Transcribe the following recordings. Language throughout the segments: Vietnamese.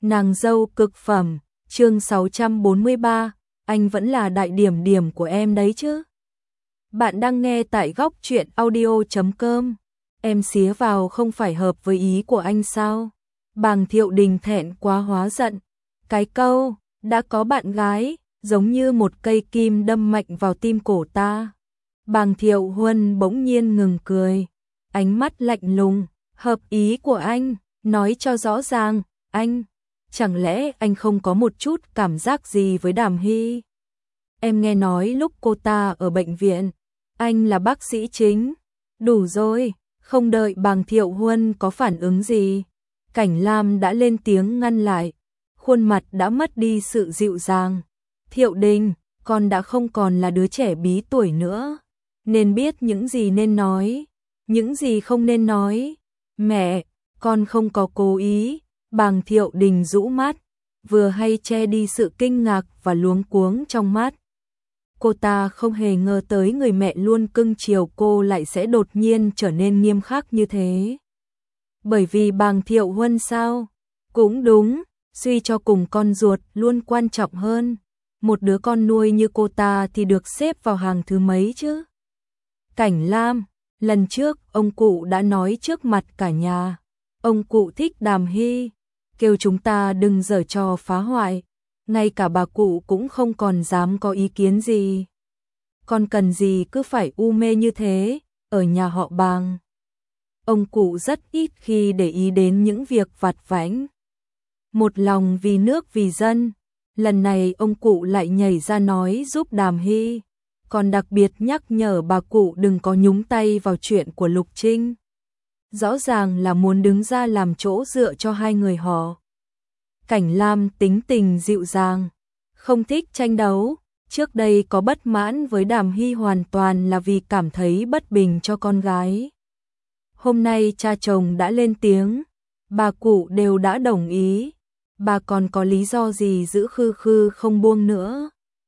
Nàng dâu cực phẩm, chương 643, anh vẫn là đại điểm điểm của em đấy chứ. Bạn đang nghe tại góc truyện audio.com. Em xía vào không phải hợp với ý của anh sao? Bàng Thiệu Đình thẹn quá hóa giận. Cái câu, đã có bạn gái, giống như một cây kim đâm mạnh vào tim cổ ta. Bàng Thiệu Huân bỗng nhiên ngừng cười. Ánh mắt lạnh lùng, hợp ý của anh, nói cho rõ ràng, anh. Chẳng lẽ anh không có một chút cảm giác gì với Đàm Hy? Em nghe nói lúc cô ta ở bệnh viện, anh là bác sĩ chính. Đủ rồi, không đợi Bàng Thiệu Huân có phản ứng gì. Cảnh Lam đã lên tiếng ngăn lại, khuôn mặt đã mất đi sự dịu dàng. Thiệu Đình, con đã không còn là đứa trẻ bí tuổi nữa. Nên biết những gì nên nói, những gì không nên nói. Mẹ, con không có cố ý. Bàng Thiệu Đình rũ mắt, vừa hay che đi sự kinh ngạc và luống cuống trong mắt. Cô ta không hề ngờ tới người mẹ luôn cưng chiều cô lại sẽ đột nhiên trở nên nghiêm khắc như thế. Bởi vì Bàng Thiệu Huân sao? Cũng đúng, suy cho cùng con ruột luôn quan trọng hơn. Một đứa con nuôi như cô ta thì được xếp vào hàng thứ mấy chứ? Cảnh Lam, lần trước ông cụ đã nói trước mặt cả nhà. Ông cụ thích Đàm Hy, kêu chúng ta đừng giở trò phá hoại. Ngay cả bà cụ cũng không còn dám có ý kiến gì. Con cần gì cứ phải u mê như thế, ở nhà họ Bàng. Ông cụ rất ít khi để ý đến những việc vặt vãnh. Một lòng vì nước vì dân, lần này ông cụ lại nhảy ra nói giúp Đàm Hy. Còn đặc biệt nhắc nhở bà cụ đừng có nhúng tay vào chuyện của Lục Trinh. Rõ ràng là muốn đứng ra làm chỗ dựa cho hai người họ. Cảnh Lam tính tình dịu dàng, không thích tranh đấu. Trước đây có bất mãn với Đàm Hy hoàn toàn là vì cảm thấy bất bình cho con gái. Hôm nay cha chồng đã lên tiếng, bà cụ đều đã đồng ý. Bà còn có lý do gì giữ khư khư không buông nữa.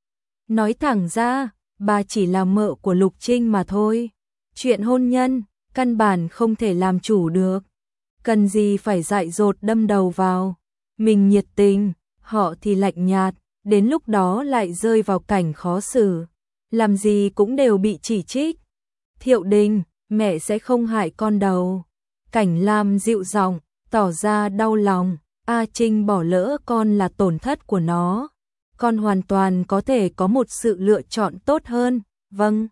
Nói thẳng ra, bà chỉ là mợ của Lục Trinh mà thôi. Chuyện hôn nhân, căn bản không thể làm chủ được. Cần gì phải dại dột đâm đầu vào. Mình nhiệt tình, họ thì lạnh nhạt, đến lúc đó lại rơi vào cảnh khó xử. Làm gì cũng đều bị chỉ trích. Thiệu Đình, mẹ sẽ không hại con đâu. Cảnh Lam dịu giọng, tỏ ra đau lòng. A Trinh bỏ lỡ con là tổn thất của nó. Con hoàn toàn có thể có một sự lựa chọn tốt hơn. Vâng.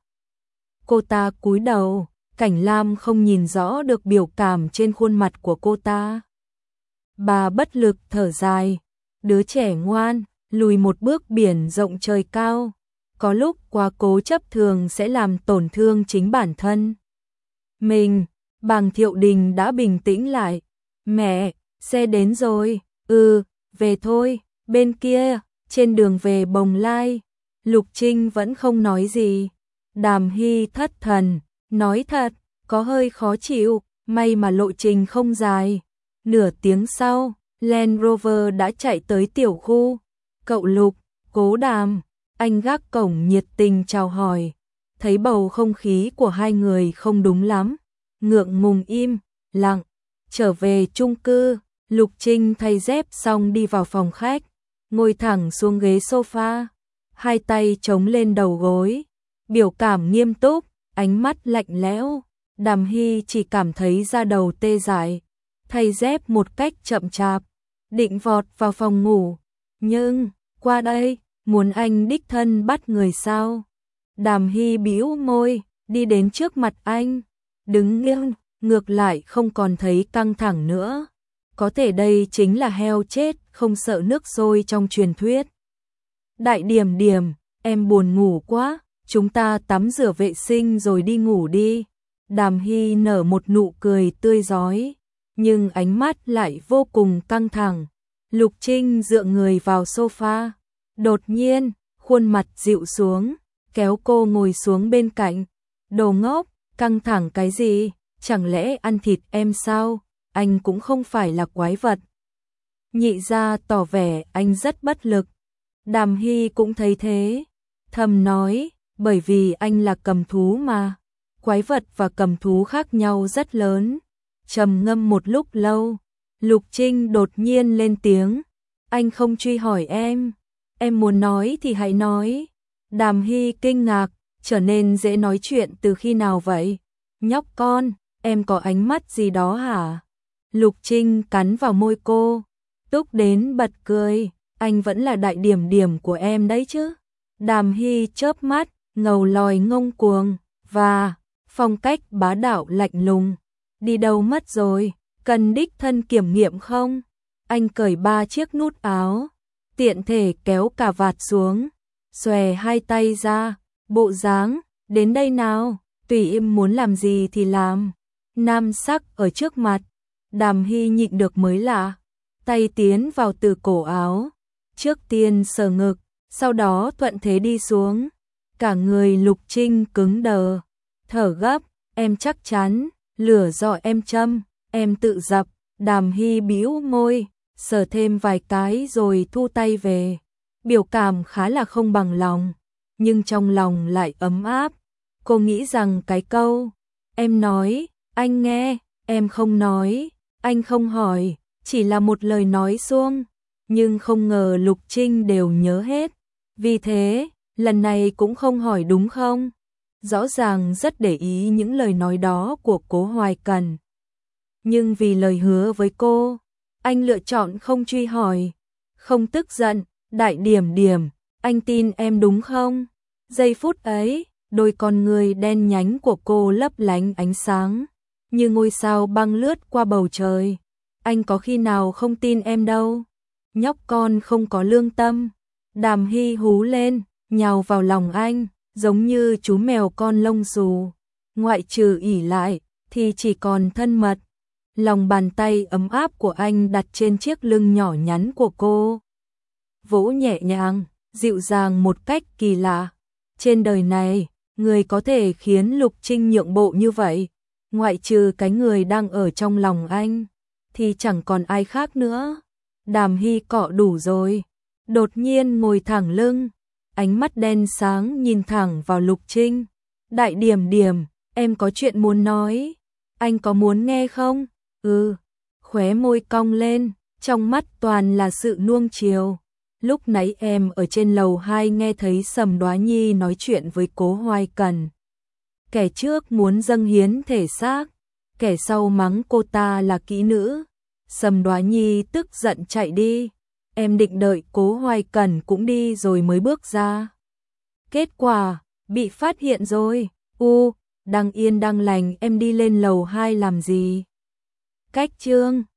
Cô ta cúi đầu. Cảnh Lam không nhìn rõ được biểu cảm trên khuôn mặt của cô ta. Bà bất lực thở dài. Đứa trẻ ngoan, lùi một bước biển rộng trời cao. Có lúc quá cố chấp thường sẽ làm tổn thương chính bản thân. Mình, Bàng Thiệu Đình đã bình tĩnh lại. Mẹ, xe đến rồi. Về thôi. Bên kia, trên đường về Bồng Lai, Lục Trinh vẫn không nói gì. Đàm Hy thất thần. Nói thật, có hơi khó chịu, may mà lộ trình không dài. Nửa tiếng sau, Land Rover đã chạy tới tiểu khu. Cậu Lục, Cố Đàm, anh gác cổng nhiệt tình chào hỏi. Thấy bầu không khí của hai người không đúng lắm. Ngượng ngùng im, lặng. Trở về chung cư, Lục Trinh thay dép xong đi vào phòng khách. Ngồi thẳng xuống ghế sofa. Hai tay chống lên đầu gối. Biểu cảm nghiêm túc. Ánh mắt lạnh lẽo, Đàm Hy chỉ cảm thấy da đầu tê dại, thay dép một cách chậm chạp, định vọt vào phòng ngủ, nhưng, qua đây, muốn anh đích thân bắt người sao? Đàm Hy bĩu môi, đi đến trước mặt anh, đứng nghiêng, ngược lại không còn thấy căng thẳng nữa. Có thể đây chính là heo chết, không sợ nước sôi trong truyền thuyết. Đại điểm điểm, em buồn ngủ quá. Chúng ta tắm rửa vệ sinh rồi đi ngủ đi. Đàm Hy nở một nụ cười tươi rói, nhưng ánh mắt lại vô cùng căng thẳng. Lục Trinh dựa người vào sofa. Đột nhiên, khuôn mặt dịu xuống, kéo cô ngồi xuống bên cạnh. Đồ ngốc, căng thẳng cái gì? Chẳng lẽ ăn thịt em sao? Anh cũng không phải là quái vật. Nhị gia tỏ vẻ anh rất bất lực. Đàm Hy cũng thấy thế. Thầm nói, bởi vì anh là cầm thú mà. Quái vật và cầm thú khác nhau rất lớn. Trầm ngâm một lúc lâu, Lục Trinh đột nhiên lên tiếng, Anh không truy hỏi em muốn nói thì hãy nói. Đàm Hy kinh ngạc, trở nên dễ nói chuyện từ khi nào vậy? Nhóc con, em có ánh mắt gì đó hả? Lục Trinh cắn vào môi cô, Túc đến bật cười, anh vẫn là đại điểm điểm của em đấy chứ. Đàm Hy chớp mắt, ngầu lòi ngông cuồng, và phong cách bá đạo lạnh lùng. Đi đâu mất rồi, cần đích thân kiểm nghiệm không? Anh cởi 3 chiếc nút áo, tiện thể kéo cà vạt xuống, xòe 2 tay ra, bộ dáng, đến đây nào, tùy em muốn làm gì thì làm. Nam sắc ở trước mặt, Đàm Hy nhịn được mới lạ, tay tiến vào từ cổ áo, trước tiên sờ ngực, sau đó thuận thế đi xuống. Cả người Lục Trinh cứng đờ, thở gấp, em chắc chắn, lửa do em châm, em tự dập. Đàm Hy bĩu môi, sờ thêm vài cái rồi thu tay về. Biểu cảm khá là không bằng lòng, nhưng trong lòng lại ấm áp. Cô nghĩ rằng cái câu, em nói, anh nghe, em không nói, anh không hỏi, chỉ là một lời nói suông. Nhưng không ngờ Lục Trinh đều nhớ hết. Vì thế, lần này cũng không hỏi đúng không? Rõ ràng rất để ý những lời nói đó của Cố Hoài Cần. Nhưng vì lời hứa với cô, anh lựa chọn không truy hỏi. Không tức giận, đại điểm điểm, anh tin em đúng không? Giây phút ấy, đôi con người đen nhánh của cô lấp lánh ánh sáng, như ngôi sao băng lướt qua bầu trời. Anh có khi nào không tin em đâu. Nhóc con không có lương tâm. Đàm Hy hú lên, nhào vào lòng anh, giống như chú mèo con lông xù. Ngoại trừ ỉ lại, thì chỉ còn thân mật. Lòng bàn tay ấm áp của anh đặt trên chiếc lưng nhỏ nhắn của cô. Vỗ nhẹ nhàng, dịu dàng một cách kỳ lạ. Trên đời này, người có thể khiến Lục Trinh nhượng bộ như vậy, ngoại trừ cái người đang ở trong lòng anh, thì chẳng còn ai khác nữa. Đàm Hy cọ đủ rồi, đột nhiên ngồi thẳng lưng, ánh mắt đen sáng nhìn thẳng vào Lục Trinh. Đại điểm điểm, em có chuyện muốn nói, anh có muốn nghe không? Khóe môi cong lên, trong mắt toàn là sự nuông chiều. Lúc nãy em ở trên lầu 2 nghe thấy Sầm Đoá Nhi nói chuyện với Cố Hoài Cần. Kẻ trước muốn dâng hiến thể xác, kẻ sau mắng cô ta là kỹ nữ. Sầm Đoá Nhi tức giận chạy đi. Em định đợi Cố Hoài Cần cũng đi rồi mới bước ra. Kết quả, bị phát hiện rồi. Đang yên đang lành em đi lên lầu 2 làm gì? Cách chương